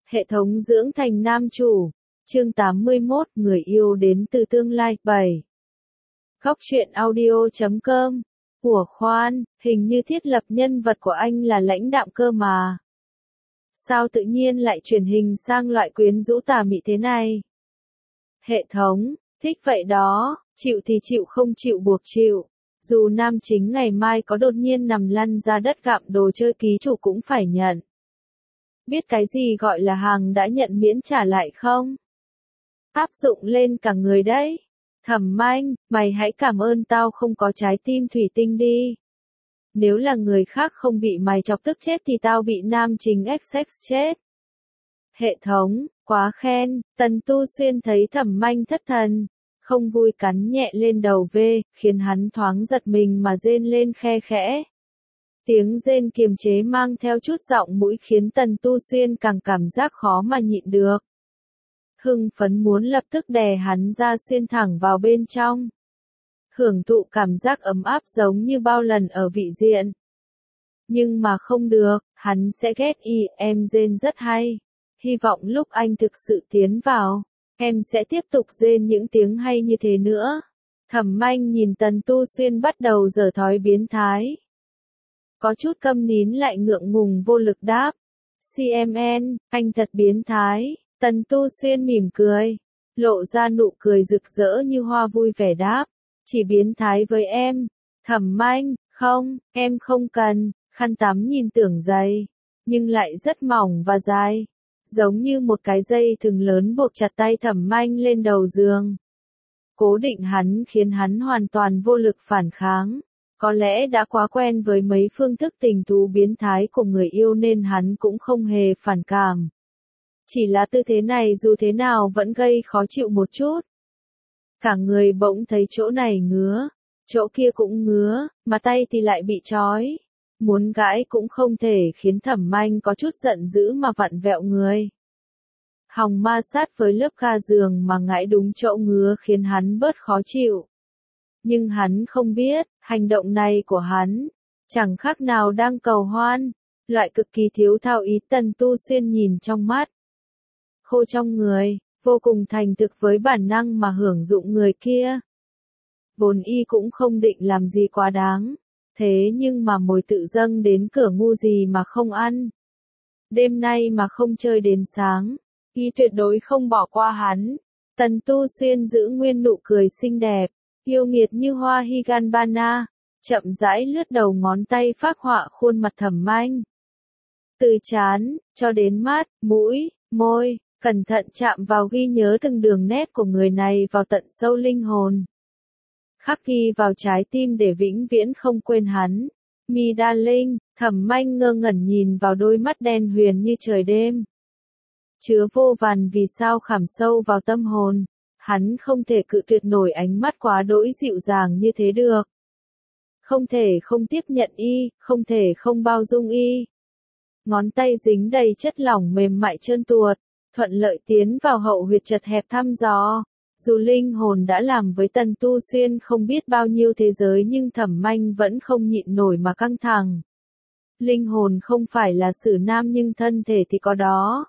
Hệ thống dưỡng thành nam chủ. Chương 81, người yêu đến từ tương lai. 7. Góc truyện audio.com. Ủa khoan, hình như thiết lập nhân vật của anh là lãnh đạm cơ mà. Sao tự nhiên lại chuyển hình sang loại quyến rũ tà mị thế này? Hệ thống, thích vậy đó, chịu thì chịu, không chịu buộc chịu. Dù nam chính ngày mai có đột nhiên nằm lăn ra đất gặm đồ chơi ký chủ cũng phải nhận. Biết cái gì gọi là hàng đã nhận miễn trả lại không? Áp dụng lên cả người đấy. Thẩm Manh, mày hãy cảm ơn tao không có trái tim thủy tinh đi. Nếu là người khác không bị mày chọc tức chết thì tao bị nam chính XX chết. Hệ thống, quá khen. Tần Tu Xuyên thấy Thẩm Manh thất thần, không vui cắn nhẹ lên đầu V, khiến hắn thoáng giật mình mà rên lên khe khẽ. Tiếng rên kiềm chế mang theo chút giọng mũi khiến Tần Tu Xuyên càng cảm giác khó mà nhịn được. Hưng phấn muốn lập tức đè hắn ra xuyên thẳng vào bên trong. Hưởng thụ cảm giác ấm áp giống như bao lần ở vị diện. Nhưng mà không được, hắn sẽ ghét em rên rất hay. Hy vọng lúc anh thực sự tiến vào, em sẽ tiếp tục rên những tiếng hay như thế nữa. Thẩm Manh nhìn Tần Tu Xuyên bắt đầu giở thói biến thái. Có chút câm nín lại ngượng ngùng vô lực đáp. CMN, anh thật biến thái. Tần Tu Xuyên mỉm cười, lộ ra nụ cười rực rỡ như hoa vui vẻ đáp. Chỉ biến thái với em. Thẩm Manh, không, em không cần. Khăn tắm nhìn tưởng dày, nhưng lại rất mỏng và dài. Giống như một cái dây thừng lớn buộc chặt tay Thẩm Manh lên đầu giường. Cố định hắn khiến hắn hoàn toàn vô lực phản kháng. Có lẽ đã quá quen với mấy phương thức tình thú biến thái của người yêu nên hắn cũng không hề phản cảm. Chỉ là tư thế này dù thế nào vẫn gây khó chịu một chút. Cả người bỗng thấy chỗ này ngứa, chỗ kia cũng ngứa, mà tay thì lại bị trói. Muốn gãi cũng không thể khiến Thẩm Manh có chút giận dữ mà vặn vẹo người. Hòng ma sát với lớp ga giường mà ngãi đúng chỗ ngứa khiến hắn bớt khó chịu. Nhưng hắn không biết, hành động này của hắn, chẳng khác nào đang cầu hoan, loại cực kỳ thiếu thao ý. Tần Tu Xuyên nhìn trong mắt. Khô trong người, vô cùng thành thực với bản năng mà hưởng dụng người kia. Vốn y cũng không định làm gì quá đáng, thế nhưng mà mồi tự dâng đến cửa ngu gì mà không ăn. Đêm nay mà không chơi đến sáng, y tuyệt đối không bỏ qua hắn. Tần Tu Xuyên giữ nguyên nụ cười xinh đẹp, yêu nghiệt như hoa Higanbana, chậm rãi lướt đầu ngón tay phác họa khuôn mặt Thẩm Manh. Từ trán, cho đến mắt, mũi, môi, cẩn thận chạm vào ghi nhớ từng đường nét của người này vào tận sâu linh hồn. Khắc ghi vào trái tim để vĩnh viễn không quên hắn. Mi darling, Thẩm Manh ngơ ngẩn nhìn vào đôi mắt đen huyền như trời đêm. Chứa vô vàn vì sao khảm sâu vào tâm hồn. Hắn không thể cự tuyệt nổi ánh mắt quá đỗi dịu dàng như thế được. Không thể không tiếp nhận y, không thể không bao dung y. Ngón tay dính đầy chất lỏng mềm mại trơn tuột, thuận lợi tiến vào hậu huyệt chật hẹp thăm dò. Dù linh hồn đã làm với Tần Tu Xuyên không biết bao nhiêu thế giới nhưng Thẩm Manh vẫn không nhịn nổi mà căng thẳng. Linh hồn không phải là sử nam nhưng thân thể thì có đó.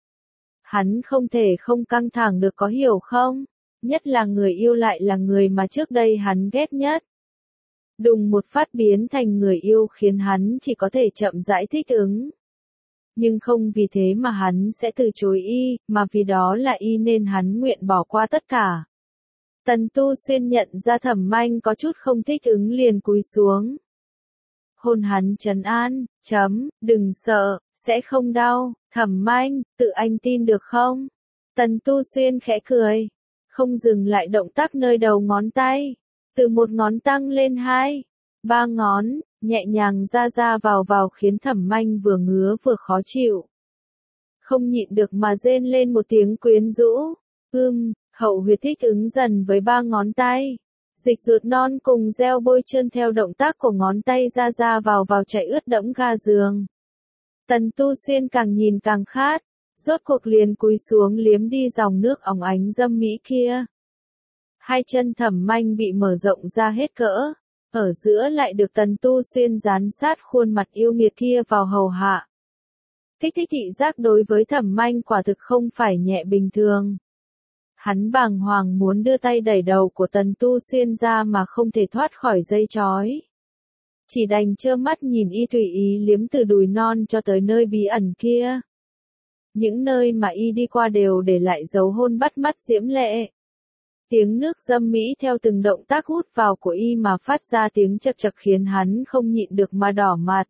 Hắn không thể không căng thẳng được, có hiểu không? Nhất là người yêu lại là người mà trước đây hắn ghét nhất. Đùng một phát biến thành người yêu khiến hắn chỉ có thể chậm rãi thích ứng. Nhưng không vì thế mà hắn sẽ từ chối y, mà vì đó là y nên hắn nguyện bỏ qua tất cả. Tần Tu Xuyên nhận ra Thẩm Manh có chút không thích ứng liền cúi xuống. Hôn hắn trấn an, đừng sợ, sẽ không đau. Thẩm Manh, tự anh tin được không? Tần Tu Xuyên khẽ cười, không dừng lại động tác nơi đầu ngón tay. Từ một ngón tăng lên 2, 3 ngón, nhẹ nhàng ra vào khiến Thẩm Manh vừa ngứa vừa khó chịu. Không nhịn được mà rên lên một tiếng quyến rũ. Hậu huyệt thích ứng dần với 3 ngón tay. Dịch ruột non cùng gel bôi trơn theo động tác của ngón tay ra vào chảy ướt đẫm ga giường. Tần Tu Xuyên càng nhìn càng khát, rốt cuộc liền cúi xuống liếm đi dòng nước óng ánh dâm mỹ kia. Hai chân Thẩm Manh bị mở rộng ra hết cỡ, ở giữa lại được Tần Tu Xuyên dán sát khuôn mặt yêu nghiệt kia vào hầu hạ. Kích thích thị giác đối với Thẩm Manh quả thực không phải nhẹ bình thường. Hắn bàng hoàng muốn đưa tay đẩy đầu của Tần Tu Xuyên ra mà không thể thoát khỏi dây chói. Chỉ đành trơ mắt nhìn y tùy ý liếm từ đùi non cho tới nơi bí ẩn kia. Những nơi mà y đi qua đều để lại dấu hôn bắt mắt diễm lệ. Tiếng nước dâm mỹ theo từng động tác hút vào của y mà phát ra tiếng chật chật khiến hắn không nhịn được mà đỏ mặt.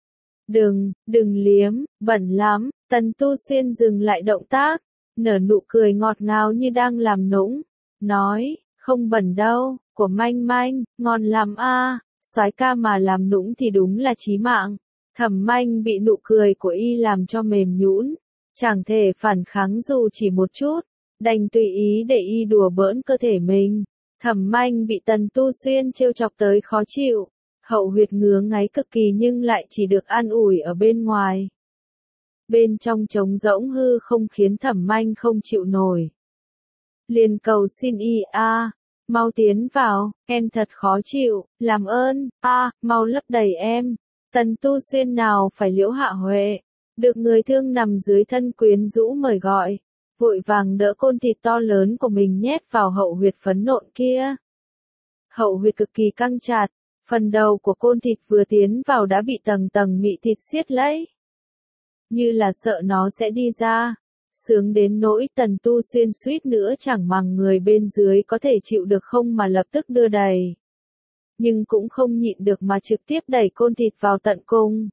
Đừng liếm, bẩn lắm. Tần Tu Xuyên dừng lại động tác, nở nụ cười ngọt ngào như đang làm nũng, nói, không bẩn đâu, của Manh Manh, ngon lắm a. Soái ca mà làm nũng thì đúng là chí mạng. Thẩm Manh bị nụ cười của y làm cho mềm nhũn, chẳng thể phản kháng dù chỉ một chút, đành tùy ý để y đùa bỡn cơ thể mình. Thẩm Manh bị Tần Tu Xuyên trêu chọc tới khó chịu, hậu huyệt ngứa ngáy cực kỳ nhưng lại chỉ được an ủi ở bên ngoài. Bên trong trống rỗng hư không khiến Thẩm Manh không chịu nổi. Liền cầu xin y mau tiến vào, em thật khó chịu, làm ơn, mau lấp đầy em. Tần Tu Xuyên nào phải Liễu Hạ Huệ, được người thương nằm dưới thân quyến rũ mời gọi, vội vàng đỡ côn thịt to lớn của mình nhét vào hậu huyệt phấn nộn kia. Hậu huyệt cực kỳ căng chặt, phần đầu của côn thịt vừa tiến vào đã bị tầng tầng mị thịt siết lấy. Như là sợ nó sẽ đi ra. Sướng đến nỗi Tần Tu Xuyên suýt nữa chẳng màng người bên dưới có thể chịu được không mà lập tức đưa đầy. Nhưng cũng không nhịn được mà trực tiếp đẩy côn thịt vào tận cung.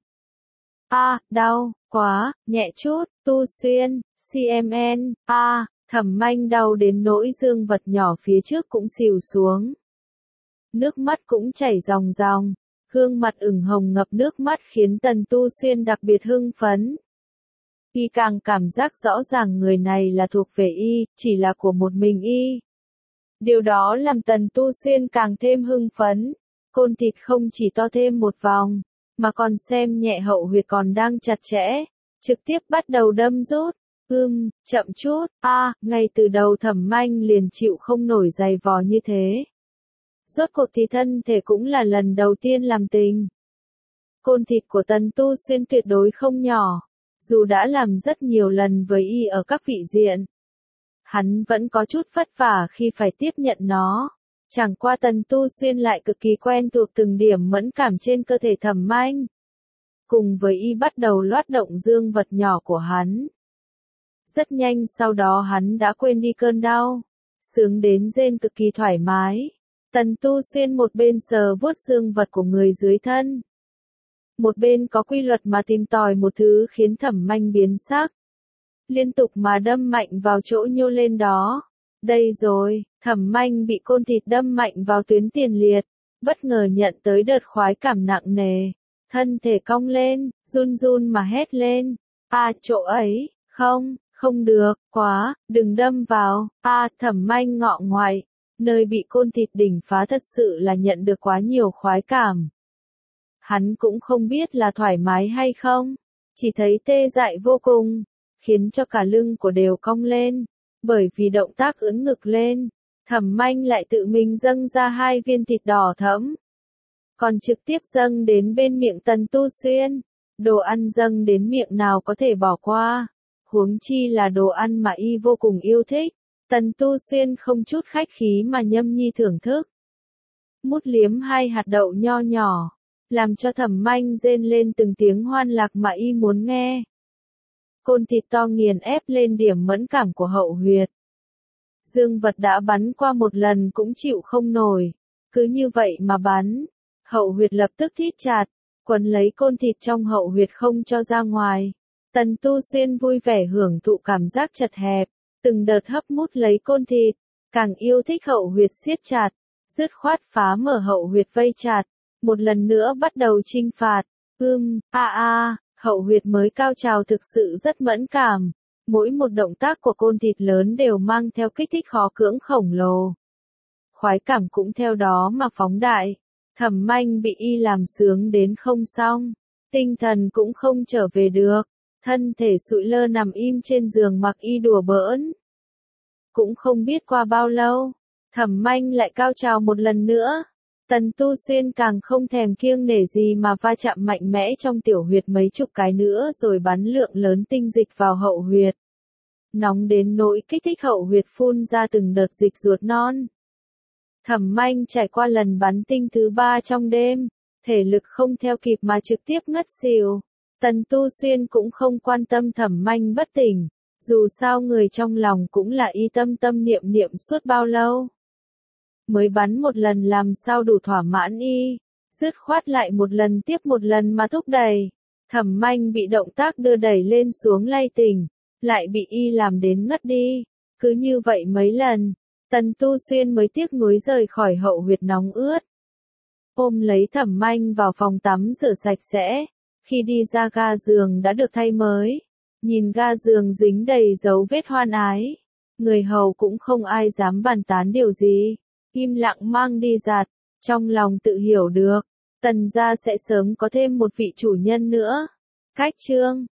Đau, quá, nhẹ chút, Tu Xuyên, CMN, Thẩm Manh đau đến nỗi dương vật nhỏ phía trước cũng xìu xuống. Nước mắt cũng chảy ròng ròng, gương mặt ửng hồng ngập nước mắt khiến Tần Tu Xuyên đặc biệt hưng phấn. Y càng cảm giác rõ ràng người này là thuộc về y, chỉ là của một mình y. Điều đó làm Tần Tu Xuyên càng thêm hưng phấn. Côn thịt không chỉ to thêm một vòng, mà còn xem nhẹ hậu huyệt còn đang chặt chẽ, trực tiếp bắt đầu đâm rút. Chậm chút, ngay từ đầu Thẩm Manh liền chịu không nổi dày vò như thế. Rốt cuộc thì thân thể cũng là lần đầu tiên làm tình. Côn thịt của Tần Tu Xuyên tuyệt đối không nhỏ. Dù đã làm rất nhiều lần với y ở các vị diện, hắn vẫn có chút vất vả khi phải tiếp nhận nó. Chẳng qua Tần Tu Xuyên lại cực kỳ quen thuộc từng điểm mẫn cảm trên cơ thể Thẩm Manh. Cùng với y bắt đầu loát động dương vật nhỏ của hắn. Rất nhanh sau đó hắn đã quên đi cơn đau, sướng đến rên cực kỳ thoải mái. Tần Tu Xuyên một bên sờ vuốt dương vật của người dưới thân, một bên có quy luật mà tìm tòi một thứ khiến Thẩm Manh biến sắc. Liên tục mà đâm mạnh vào chỗ nhô lên đó. Đây rồi, Thẩm Manh bị côn thịt đâm mạnh vào tuyến tiền liệt, bất ngờ nhận tới đợt khoái cảm nặng nề. Thân thể cong lên, run run mà hét lên. Chỗ ấy, không được, quá, đừng đâm vào. Thẩm Manh ngọ ngoại, nơi bị côn thịt đỉnh phá thật sự là nhận được quá nhiều khoái cảm. Hắn cũng không biết là thoải mái hay không, chỉ thấy tê dại vô cùng, khiến cho cả lưng của đều cong lên, bởi vì động tác ưỡn ngực lên, Thẩm Manh lại tự mình dâng ra 2 viên thịt đỏ thẫm, còn trực tiếp dâng đến bên miệng Tần Tu Xuyên. Đồ ăn dâng đến miệng nào có thể bỏ qua, huống chi là đồ ăn mà y vô cùng yêu thích. Tần Tu Xuyên không chút khách khí mà nhâm nhi thưởng thức. Mút liếm 2 hạt đậu nho nhỏ, làm cho Thẩm Manh rên lên từng tiếng hoan lạc mà y muốn nghe. Côn thịt to nghiền ép lên điểm mẫn cảm của hậu huyệt. Dương vật đã bắn qua một lần cũng chịu không nổi, cứ như vậy mà bắn. Hậu huyệt lập tức thít chặt, quấn lấy côn thịt trong hậu huyệt không cho ra ngoài. Tần Tu Xuyên vui vẻ hưởng thụ cảm giác chật hẹp, từng đợt hấp mút lấy côn thịt, càng yêu thích hậu huyệt siết chặt, dứt khoát phá mở hậu huyệt vây chặt, một lần nữa bắt đầu chinh phạt. Hậu huyệt mới cao trào thực sự rất mẫn cảm, mỗi một động tác của côn thịt lớn đều mang theo kích thích khó cưỡng khổng lồ. Khoái cảm cũng theo đó mà phóng đại. Thẩm Manh bị y làm sướng đến không xong, tinh thần cũng không trở về được, thân thể sụi lơ nằm im trên giường mặc y đùa bỡn. Cũng không biết qua bao lâu, Thẩm Manh lại cao trào một lần nữa, Tần Tu Xuyên càng không thèm kiêng nể gì mà va chạm mạnh mẽ trong tiểu huyệt mấy chục cái nữa rồi bắn lượng lớn tinh dịch vào hậu huyệt. Nóng đến nỗi kích thích hậu huyệt phun ra từng đợt dịch ruột non. Thẩm Manh trải qua lần bắn tinh thứ 3 trong đêm, thể lực không theo kịp mà trực tiếp ngất xỉu. Tần Tu Xuyên cũng không quan tâm Thẩm Manh bất tỉnh, dù sao người trong lòng cũng là y tâm tâm niệm niệm suốt bao lâu. Mới bắn một lần làm sao đủ thỏa mãn y, dứt khoát lại một lần tiếp một lần mà thúc đẩy. Thẩm Manh bị động tác đưa đẩy lên xuống lay tỉnh, lại bị y làm đến ngất đi. Cứ như vậy mấy lần, Tần Tu Xuyên mới tiếc nuối rời khỏi hậu huyệt nóng ướt. Ôm lấy Thẩm Manh vào phòng tắm rửa sạch sẽ, khi đi ra ga giường đã được thay mới. Nhìn ga giường dính đầy dấu vết hoan ái, người hầu cũng không ai dám bàn tán điều gì, im lặng mang đi giặt, trong lòng tự hiểu được, Tần gia sẽ sớm có thêm một vị chủ nhân nữa. Cách chương